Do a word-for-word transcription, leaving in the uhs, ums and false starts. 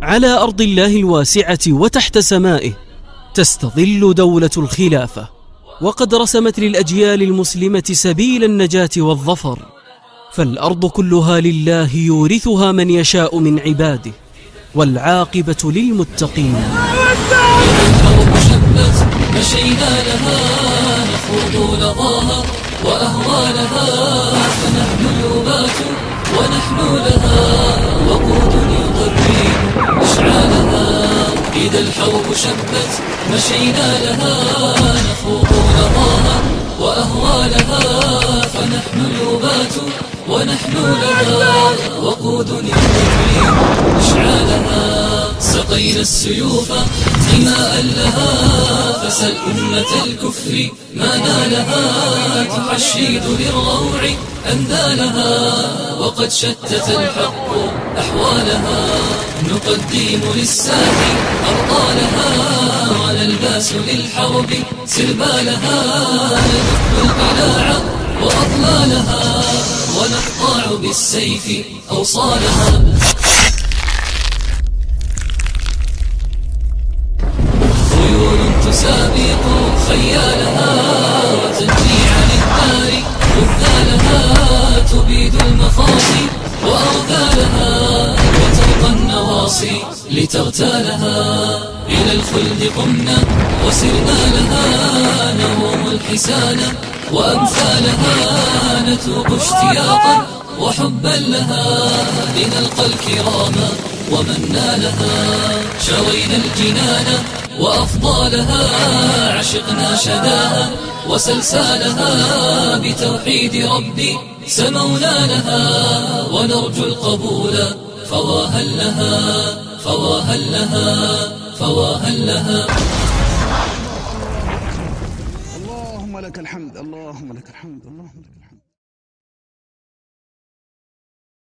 على أرض الله الواسعة وتحت سمائه تستظل دولة الخلافة، وقد رسمت للأجيال المسلمة سبيل النجاة والظفر، فالأرض كلها لله يورثها من يشاء من عباده، والعاقبة للمتقين. الحرب شبت مشينا لها نخوض لظاها وأهوالها، فنحن الأبات ونحن لها وقود يضرب إشعالها. إذا الحرب شبت مشينا لها نخوض لظاها وأهوالها، فنحن الأبات ونحن لها وقود يضرب إشعالها. سقينا السيوف دماء لها، فسل أمة الكفر ما نالها. تحشيد للروع أندالها، وقد شتت الحق أحوالها. نقدم للساح أبطالها، ونلباس للحرب سربالها. ندق القلاع وأضلالها، ونقطع بالسيف أوصالها. تسابق خيالها، وتنجي عن الدار خذالها. تبيد المخاصي وأرذالها، وترقى النواصي لتغتالها. إلى الخلد قمنا وسرنا لها، نروم الحسان وأمثالها. نتوق اشتياقا وحبا لها، لنلقى الكرام ومن نالها. شوينا الجنان وأفضالها، عشقنا شداها وسلسالها. بتوحيد ربي سمونا لها، ونرجو القبول فواهل لها فواهل لها فواهل لها. اللهم لك الحمد، اللهم لك الحمد، اللهم لك الحمد.